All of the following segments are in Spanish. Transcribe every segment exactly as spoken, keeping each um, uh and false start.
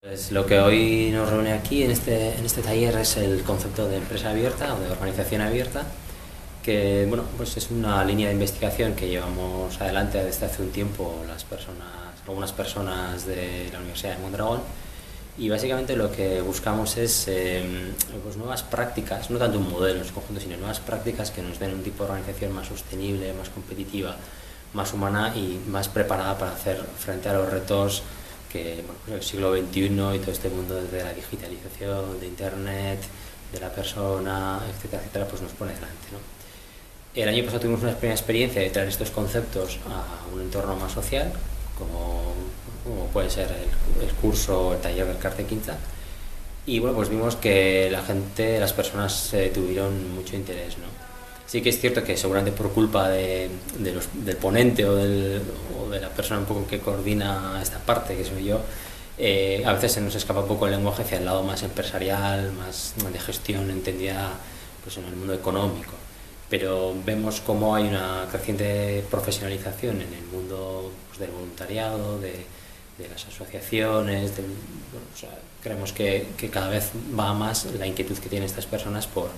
Pues lo que hoy nos reúne aquí en este, en este taller es el concepto de empresa abierta o de organización abierta, que bueno, pues es una línea de investigación que llevamos adelante desde hace un tiempo las personas, algunas personas de la Universidad de Mondragón, y básicamente lo que buscamos es eh, pues nuevas prácticas, no tanto un modelo en su conjunto, sino nuevas prácticas que nos den un tipo de organización más sostenible, más competitiva, más humana y más preparada para hacer frente a los retos que bueno, pues el siglo veintiuno y todo este mundo de la digitalización, de internet, de la persona, etcétera, etcétera, pues nos pone delante, ¿no? El año pasado tuvimos una primera experiencia de traer estos conceptos a un entorno más social, como, como puede ser el, el curso, el taller del Carte Quinta, y bueno, pues vimos que la gente, las personas eh, tuvieron mucho interés, ¿no? Sí que es cierto que seguramente por culpa de, de los, del ponente o, del, o de la persona un poco que coordina esta parte, que soy yo, eh, a veces se nos escapa un poco el lenguaje hacia el lado más empresarial, más de gestión entendida pues en el mundo económico. Pero vemos cómo hay una creciente profesionalización en el mundo pues, del voluntariado, de, de las asociaciones, del, bueno, o sea, creemos que, que cada vez va más la inquietud que tienen estas personas por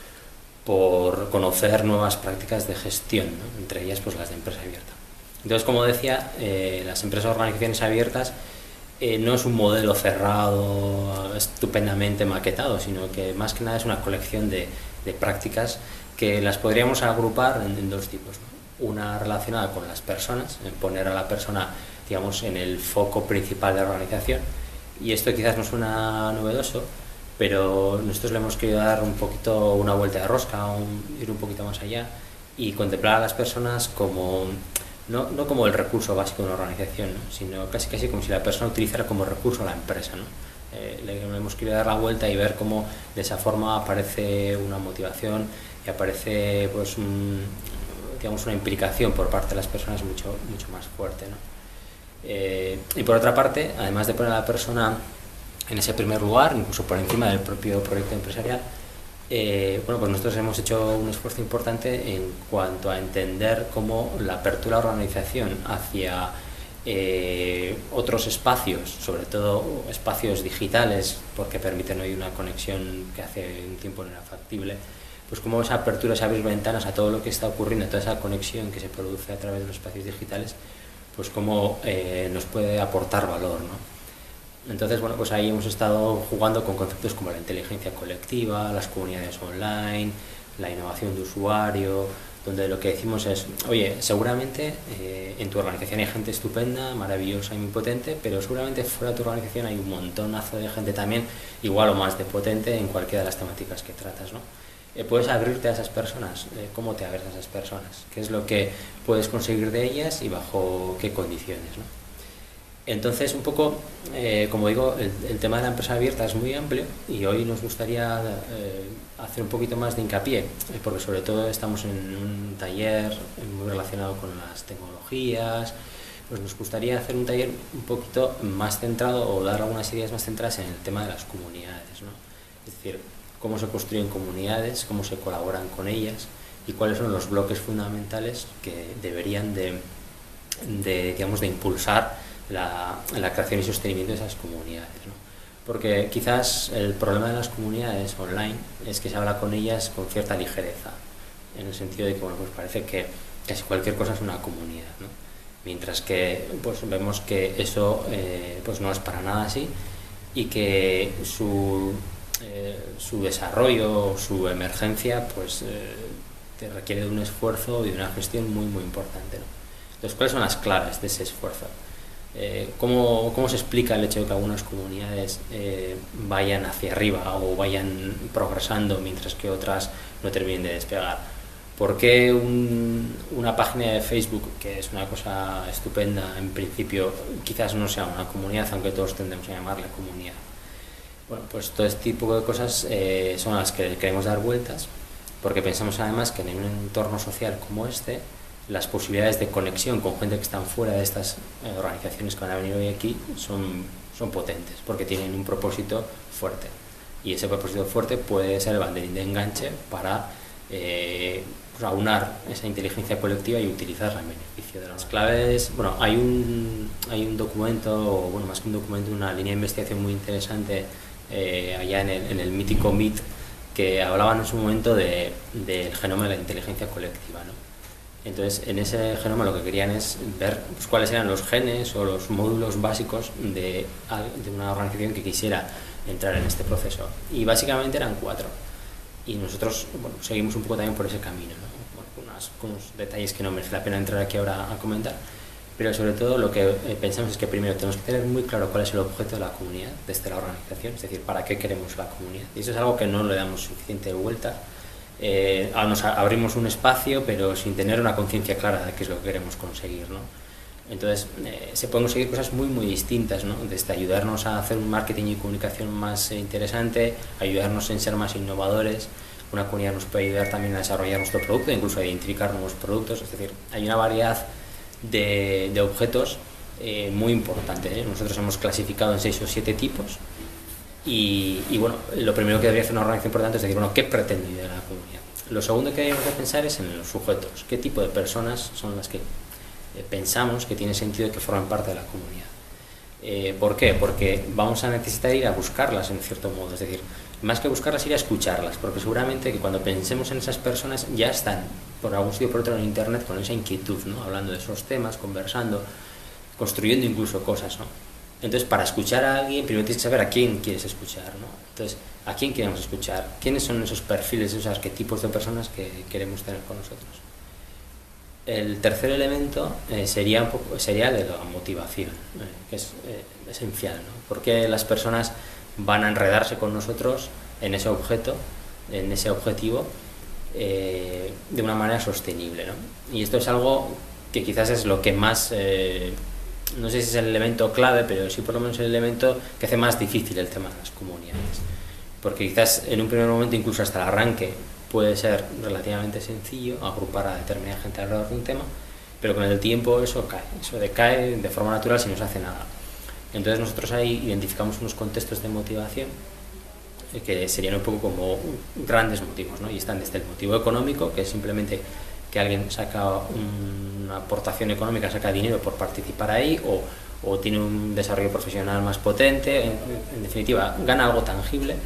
por conocer nuevas prácticas de gestión, ¿no? Entre ellas pues las de empresa abierta. Entonces, como decía, eh, las empresas o organizaciones abiertas eh, no es un modelo cerrado, estupendamente maquetado, sino que más que nada es una colección de, de prácticas que las podríamos agrupar en, en dos tipos, ¿no? Una relacionada con las personas, en poner a la persona, digamos, en el foco principal de la organización, y esto quizás no suena novedoso, pero nosotros le hemos querido dar un poquito una vuelta de rosca, un, ir un poquito más allá y contemplar a las personas como no, no como el recurso básico de una organización, ¿no? Sino casi casi como si la persona utilizara como recurso a la empresa, ¿no? Eh, le, le hemos querido dar la vuelta y ver cómo de esa forma aparece una motivación y aparece pues un, digamos una implicación por parte de las personas mucho, mucho más fuerte, ¿no? Eh, y por otra parte, además de poner a la persona en ese primer lugar, incluso por encima del propio proyecto empresarial, eh, bueno, pues nosotros hemos hecho un esfuerzo importante en cuanto a entender cómo la apertura de la organización hacia eh, otros espacios, sobre todo espacios digitales, porque permiten hoy una conexión que hace un tiempo no era factible, pues cómo esa apertura, esa abrir ventanas a todo lo que está ocurriendo, a toda esa conexión que se produce a través de los espacios digitales, pues cómo eh, nos puede aportar valor, ¿no? Entonces, bueno, pues ahí hemos estado jugando con conceptos como la inteligencia colectiva, las comunidades online, la innovación de usuario, donde lo que decimos es, oye, seguramente eh, en tu organización hay gente estupenda, maravillosa y muy potente, pero seguramente fuera de tu organización hay un montonazo de gente también igual o más de potente en cualquiera de las temáticas que tratas, ¿no? Eh, ¿Puedes abrirte a esas personas? Eh, ¿Cómo te abres a esas personas? ¿Qué es lo que puedes conseguir de ellas y bajo qué condiciones, ¿no? Entonces, un poco, eh, como digo, el, el tema de la empresa abierta es muy amplio y hoy nos gustaría eh, hacer un poquito más de hincapié, eh, porque sobre todo estamos en un taller muy relacionado con las tecnologías, pues nos gustaría hacer un taller un poquito más centrado o dar algunas ideas más centradas en el tema de las comunidades, ¿no? Es decir, cómo se construyen comunidades, cómo se colaboran con ellas y cuáles son los bloques fundamentales que deberían de, de digamos, de impulsar La, la creación y sostenimiento de esas comunidades, ¿no? Porque quizás el problema de las comunidades online es que se habla con ellas con cierta ligereza, en el sentido de que bueno, pues parece que casi cualquier cosa es una comunidad, ¿no? Mientras que pues vemos que eso eh, pues no es para nada así y que su, eh, su desarrollo, su emergencia pues eh, te requiere de un esfuerzo y de una gestión muy muy importante, ¿no? Entonces, ¿cuáles son las claves de ese esfuerzo? Eh, ¿cómo, ¿Cómo se explica el hecho de que algunas comunidades eh, vayan hacia arriba o vayan progresando mientras que otras no terminen de despegar? ¿Por qué un, una página de Facebook, que es una cosa estupenda en principio, quizás no sea una comunidad, aunque todos tendemos a llamarle comunidad? Bueno, pues todo este tipo de cosas eh, son a las que queremos dar vueltas, porque pensamos además que en un entorno social como este, las posibilidades de conexión con gente que están fuera de estas eh, organizaciones que van a venir hoy aquí son, son potentes, porque tienen un propósito fuerte. Y ese propósito fuerte puede ser el banderín de enganche para eh, pues aunar esa inteligencia colectiva y utilizarla en beneficio. inicio de las claves. Bueno, hay un, hay un documento, o bueno, más que un documento, una línea de investigación muy interesante eh, allá en el, en el mítico M I T, que hablaban en su momento de, del genoma de la inteligencia colectiva, ¿no? Entonces, en ese genoma lo que querían es ver pues, cuáles eran los genes o los módulos básicos de, de una organización que quisiera entrar en este proceso. Y básicamente eran cuatro. Y nosotros bueno, seguimos un poco también por ese camino, ¿no? Bueno, unas, unos detalles que no merece la pena entrar aquí ahora a comentar, pero sobre todo lo que eh, pensamos es que primero tenemos que tener muy claro cuál es el objeto de la comunidad, desde la organización, es decir, para qué queremos la comunidad. Y eso es algo que no le damos suficiente vuelta. Eh, nos abrimos un espacio, pero sin tener una conciencia clara de qué es lo que queremos conseguir, ¿no? Entonces, eh, se pueden conseguir cosas muy, muy distintas, ¿no? Desde ayudarnos a hacer un marketing y comunicación más eh, interesante, ayudarnos en ser más innovadores. Una comunidad nos puede ayudar también a desarrollar nuestro producto, incluso a identificar nuevos productos. Es decir, hay una variedad de, de objetos eh, muy importante, ¿eh? Nosotros hemos clasificado en seis o siete tipos y, y, bueno, lo primero que debería hacer una organización importante es decir, bueno, ¿qué pretende de la comunidad? Lo segundo que debemos de pensar es en los sujetos. ¿Qué tipo de personas son las que pensamos que tiene sentido que formen parte de la comunidad? Eh, ¿Por qué? Porque vamos a necesitar ir a buscarlas en cierto modo, es decir, más que buscarlas, ir a escucharlas, porque seguramente que cuando pensemos en esas personas ya están por algún sitio o por otro en internet con esa inquietud, ¿no? Hablando de esos temas, conversando, construyendo incluso cosas, ¿no? Entonces, para escuchar a alguien, primero tienes que saber a quién quieres escuchar, ¿no? Entonces, ¿a quién queremos escuchar? ¿Quiénes son esos perfiles, esos arquetipos de personas que queremos tener con nosotros? El tercer elemento eh, sería, un poco, sería el de la motivación, eh, que es eh, esencial, ¿no? Porque las personas van a enredarse con nosotros en ese objeto, en ese objetivo, eh, de una manera sostenible, ¿no? Y esto es algo que quizás es lo que más, eh, no sé si es el elemento clave, pero sí por lo menos el elemento que hace más difícil el tema de las comunidades. Porque quizás en un primer momento, incluso hasta el arranque, puede ser relativamente sencillo agrupar a determinada gente alrededor de un tema, pero con el tiempo eso cae, eso decae de forma natural si no se hace nada. Entonces nosotros ahí identificamos unos contextos de motivación que serían un poco como grandes motivos, ¿no? Y están desde el motivo económico, que es simplemente que alguien saca una aportación económica, saca dinero por participar ahí, o, o tiene un desarrollo profesional más potente, en, en definitiva, gana algo tangible,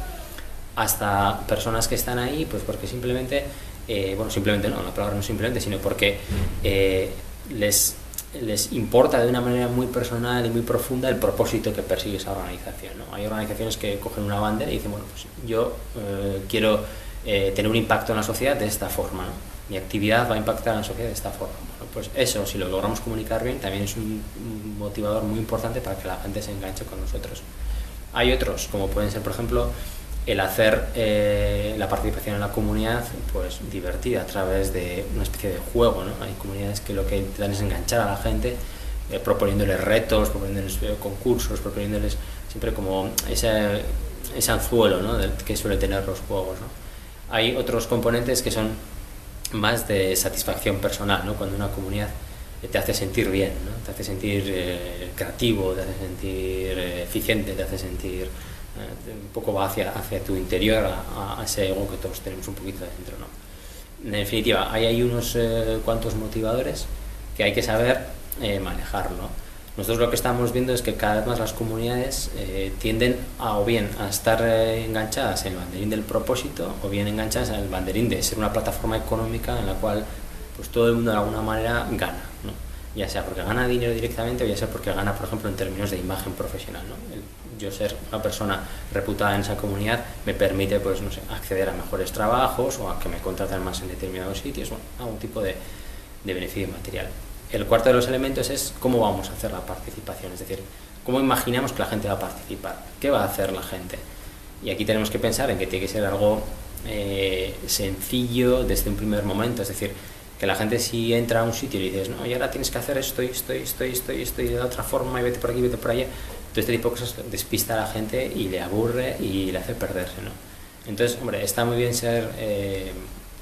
hasta personas que están ahí pues porque simplemente, eh, bueno, simplemente no, la palabra no simplemente, sino porque eh, les, les importa de una manera muy personal y muy profunda el propósito que persigue esa organización, ¿no? Hay organizaciones que cogen una bandera y dicen, bueno, pues yo eh, quiero eh, tener un impacto en la sociedad de esta forma, ¿no? Mi actividad va a impactar en la sociedad de esta forma. Bueno, pues eso, si lo logramos comunicar bien, también es un, un motivador muy importante para que la gente se enganche con nosotros. Hay otros, como pueden ser, por ejemplo, el hacer eh, la participación en la comunidad pues divertida a través de una especie de juego, ¿no? Hay comunidades que lo que intentan es enganchar a la gente eh, proponiéndoles retos, proponiéndoles eh, concursos, proponiéndoles siempre como ese, ese anzuelo, ¿no? Del que suele tener los juegos, ¿no? Hay otros componentes que son más de satisfacción personal, ¿no? Cuando una comunidad te hace sentir bien, ¿no? Te hace sentir eh, creativo, te hace sentir eh, eficiente, te hace sentir un poco va hacia, hacia tu interior, a, a ese ego que todos tenemos un poquito dentro, ¿no? En definitiva, hay, hay unos eh, cuantos motivadores que hay que saber eh, manejar, ¿no? Nosotros lo que estamos viendo es que cada vez más las comunidades eh, tienden a o bien a estar eh, enganchadas en el banderín del propósito o bien enganchadas en el banderín de ser una plataforma económica en la cual pues todo el mundo de alguna manera gana, ¿no? Ya sea porque gana dinero directamente o ya sea porque gana, por ejemplo, en términos de imagen profesional, ¿no? El, yo ser una persona reputada en esa comunidad me permite, pues, no sé, acceder a mejores trabajos o a que me contraten más en determinados sitios, bueno, algún tipo de, de beneficio material. El cuarto de los elementos es cómo vamos a hacer la participación, es decir, cómo imaginamos que la gente va a participar, qué va a hacer la gente. Y aquí tenemos que pensar en que tiene que ser algo eh, sencillo desde un primer momento, es decir, que la gente si entra a un sitio y dices, no, y ahora tienes que hacer esto, y esto, y esto, y esto, y esto, y de otra forma, y vete por aquí, vete por allá. Todo este tipo de cosas despista a la gente y le aburre y le hace perderse, ¿no? Entonces, hombre, está muy bien ser, eh,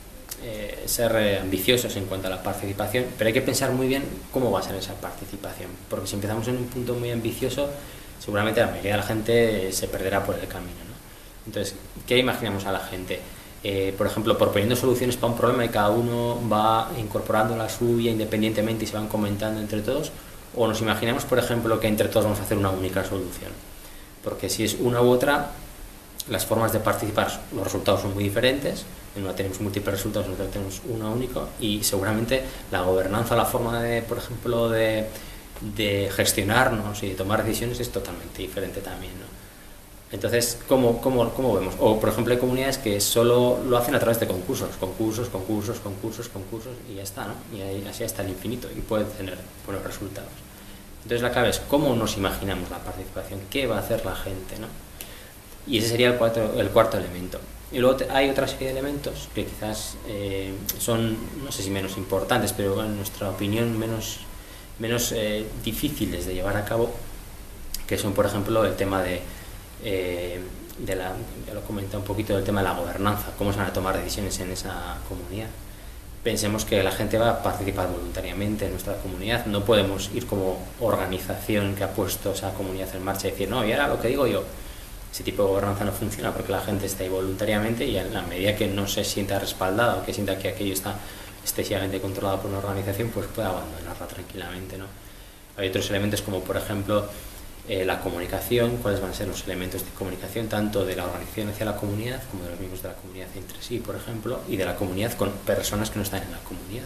eh, ser eh, ambiciosos en cuanto a la participación, pero hay que pensar muy bien cómo va a ser esa participación, porque si empezamos en un punto muy ambicioso, seguramente la mayoría de la gente se perderá por el camino, ¿no? Entonces, ¿qué imaginamos a la gente? eh, por ejemplo, proponiendo soluciones para un problema y cada uno va incorporando la suya independientemente y se van comentando entre todos, o nos imaginamos, por ejemplo, que entre todos vamos a hacer una única solución. Porque si es una u otra, las formas de participar, los resultados son muy diferentes. En una tenemos múltiples resultados, en otra tenemos uno único, y seguramente la gobernanza, la forma de, por ejemplo, de, de gestionarnos y de tomar decisiones es totalmente diferente también, ¿no? Entonces, ¿cómo, cómo, ¿cómo vemos? O, por ejemplo, hay comunidades que solo lo hacen a través de concursos, concursos, concursos, concursos, concursos, y ya está, ¿no? Y ahí, así hasta el infinito, y puede tener buenos resultados. Entonces, la clave es cómo nos imaginamos la participación, qué va a hacer la gente, ¿no? Y ese sería el, cuatro, el cuarto elemento. Y luego hay otra serie de elementos que quizás eh, son, no sé si menos importantes, pero en nuestra opinión menos, menos eh, difíciles de llevar a cabo, que son, por ejemplo, el tema de, eh, de la, ya lo comenté un poquito, del tema de la gobernanza, cómo se van a tomar decisiones en esa comunidad. Pensemos que la gente va a participar voluntariamente en nuestra comunidad, no podemos ir como organización que ha puesto esa comunidad en marcha y decir, no, y ahora lo que digo yo. Ese tipo de gobernanza no funciona porque la gente está ahí voluntariamente, y en la medida que no se sienta respaldada o que sienta que aquello está excesivamente controlado por una organización, pues puede abandonarla tranquilamente, ¿no? Hay otros elementos como, por ejemplo, eh, la comunicación, cuáles van a ser los elementos de comunicación tanto de la organización hacia la comunidad como de los miembros de la comunidad entre sí, por ejemplo, y de la comunidad con personas que no están en la comunidad.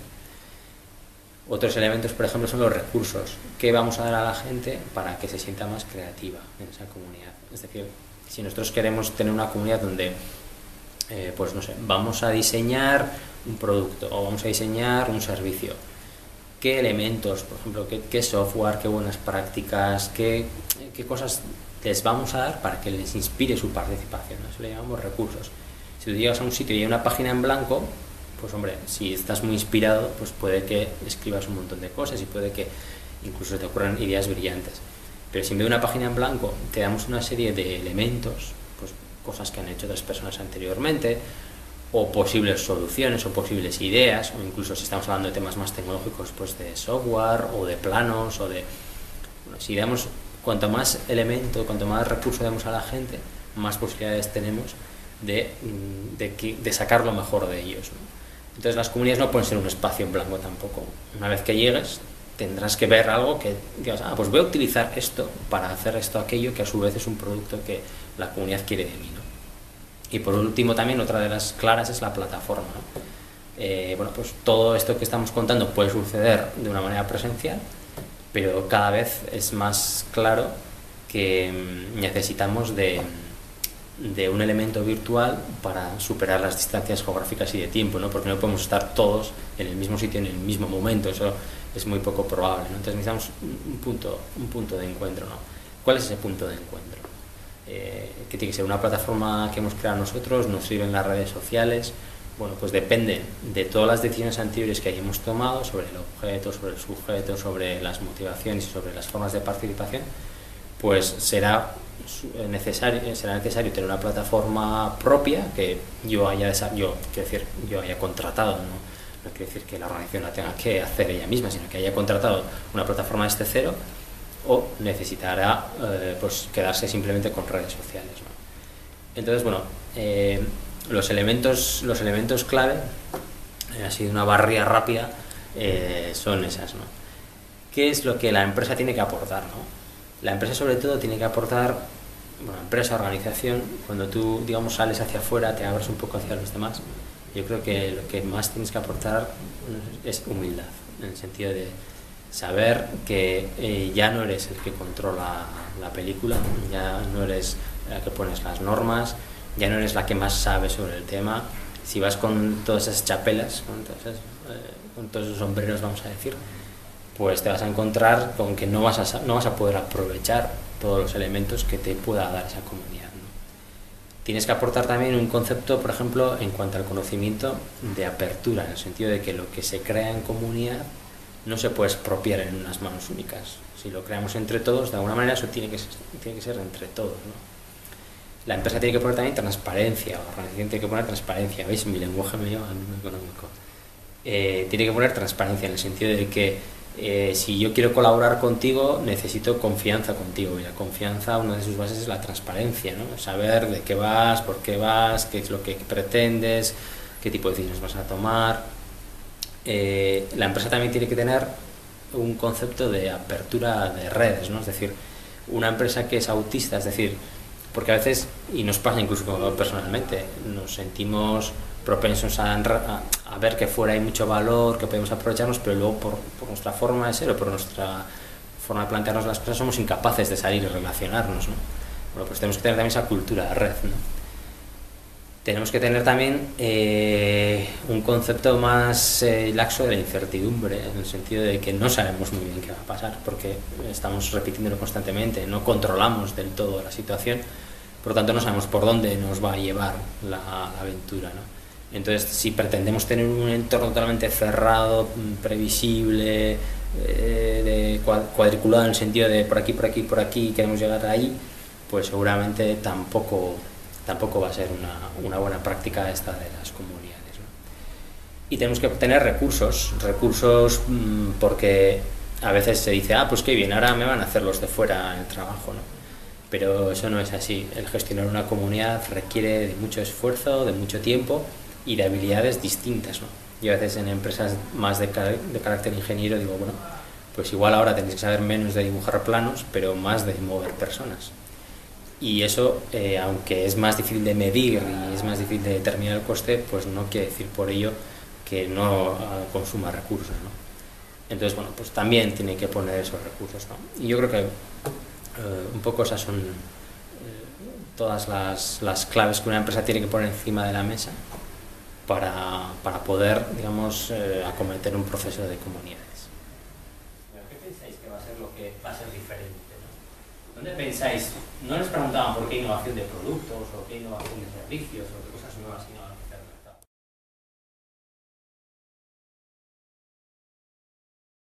Otros elementos, por ejemplo, son los recursos. ¿Qué vamos a dar a la gente para que se sienta más creativa en esa comunidad? Es decir, si nosotros queremos tener una comunidad donde, eh, pues no sé, vamos a diseñar un producto o vamos a diseñar un servicio, ¿qué elementos, por ejemplo, qué, qué software, qué buenas prácticas, qué, qué cosas les vamos a dar para que les inspire su participación? Eso le llamamos recursos. Si tú llegas a un sitio y hay una página en blanco, pues hombre, si estás muy inspirado, pues puede que escribas un montón de cosas y puede que incluso te ocurran ideas brillantes. Pero si en vez de una página en blanco te damos una serie de elementos, pues cosas que han hecho otras personas anteriormente, o posibles soluciones, o posibles ideas, o incluso si estamos hablando de temas más tecnológicos, pues de software, o de planos, o de... Bueno, si damos, cuanto más elemento, cuanto más recurso damos a la gente, más posibilidades tenemos de, de, de sacar lo mejor de ellos, ¿no? Entonces las comunidades no pueden ser un espacio en blanco tampoco. Una vez que llegues, tendrás que ver algo que digas, ah, pues voy a utilizar esto para hacer esto, aquello, que a su vez es un producto que la comunidad quiere de mí, ¿no? Y por último también otra de las claras es la plataforma, ¿no? Eh, bueno, pues todo esto que estamos contando puede suceder de una manera presencial, pero cada vez es más claro que mm, necesitamos de, de un elemento virtual para superar las distancias geográficas y de tiempo, ¿no? Porque no podemos estar todos en el mismo sitio en el mismo momento, eso es muy poco probable, ¿no? Entonces necesitamos un punto, un punto de encuentro, ¿no? ¿Cuál es ese punto de encuentro? Eh, que tiene que ser una plataforma que hemos creado nosotros, nos sirven las redes sociales. Bueno, pues depende de todas las decisiones anteriores que hayamos tomado sobre el objeto, sobre el sujeto, sobre las motivaciones y sobre las formas de participación, pues será necesario, será necesario tener una plataforma propia que yo haya, yo, quiero decir, yo haya contratado, ¿no? No quiere decir que la organización la tenga que hacer ella misma, sino que haya contratado una plataforma desde cero, o necesitará eh, pues quedarse simplemente con redes sociales, ¿no? Entonces, bueno, eh, los elementos los elementos clave, eh, así de una barrida rápida, eh, son esas, ¿no? ¿Qué es lo que la empresa tiene que aportar, ¿no? La empresa sobre todo tiene que aportar, bueno, empresa, organización, cuando tú, digamos, sales hacia afuera, te abres un poco hacia los demás, yo creo que lo que más tienes que aportar es humildad, en el sentido de saber que eh, ya no eres el que controla la película, ya no eres la que pones las normas, ya no eres la que más sabe sobre el tema. Si vas con todas esas chapelas, con, todas esas, eh, con todos esos sombreros, vamos a decir, pues te vas a encontrar con que no vas a, no vas a poder aprovechar todos los elementos que te pueda dar esa comunidad, ¿no? Tienes que aportar también un concepto, por ejemplo, en cuanto al conocimiento de apertura, en el sentido de que lo que se crea en comunidad no se puede expropiar en unas manos únicas. Si lo creamos entre todos, de alguna manera eso tiene que ser, tiene que ser entre todos, ¿no? La empresa tiene que poner también transparencia, la organización tiene que poner transparencia. ¿Veis? Mi lenguaje me lleva al mundo económico. Eh, tiene que poner transparencia en el sentido de que Eh, si yo quiero colaborar contigo, necesito confianza contigo, y la confianza, una de sus bases es la transparencia, ¿no? Saber de qué vas, por qué vas, qué es lo que pretendes, qué tipo de decisiones vas a tomar. Eh, la empresa también tiene que tener un concepto de apertura de redes, ¿no? Es decir, una empresa que es autista, es decir, porque a veces, y nos pasa incluso personalmente, nos sentimos propensos a, a, a ver que fuera hay mucho valor, que podemos aprovecharnos, pero luego por, por nuestra forma de ser o por nuestra forma de plantearnos las cosas somos incapaces de salir y relacionarnos, ¿no? Bueno, pues tenemos que tener también esa cultura de red, ¿no? Tenemos que tener también eh, un concepto más eh, laxo de la incertidumbre, en el sentido de que no sabemos muy bien qué va a pasar, porque estamos repitiéndolo constantemente, no controlamos del todo la situación, por lo tanto no sabemos por dónde nos va a llevar la, la aventura, ¿no? Entonces, si pretendemos tener un entorno totalmente cerrado, previsible, eh, de cuadriculado en el sentido de por aquí, por aquí, por aquí, queremos llegar ahí, pues seguramente tampoco... tampoco va a ser una, una buena práctica esta de las comunidades, ¿no? Y tenemos que tener recursos, recursos mmm, porque a veces se dice, ah, pues qué bien, ahora me van a hacer los de fuera el trabajo, ¿no? Pero eso no es así. El gestionar una comunidad requiere de mucho esfuerzo, de mucho tiempo y de habilidades distintas, ¿no? Yo a veces en empresas más de, car de carácter ingeniero digo, bueno, pues igual ahora tenéis que saber menos de dibujar planos, pero más de mover personas. Y eso, eh, aunque es más difícil de medir y es más difícil de determinar el coste, pues no quiere decir por ello que no uh, consuma recursos, ¿no? Entonces, bueno, pues también tiene que poner esos recursos, ¿no? Y yo creo que uh, un poco esas son uh, todas las, las claves que una empresa tiene que poner encima de la mesa para, para poder, digamos, uh, acometer un proceso de comunidades. ¿Qué pensáis que va a ser lo que va a ser diferente? ¿Dónde pensáis? No les preguntaban por qué innovación de productos o qué innovación de servicios o qué cosas nuevas iban a hacer.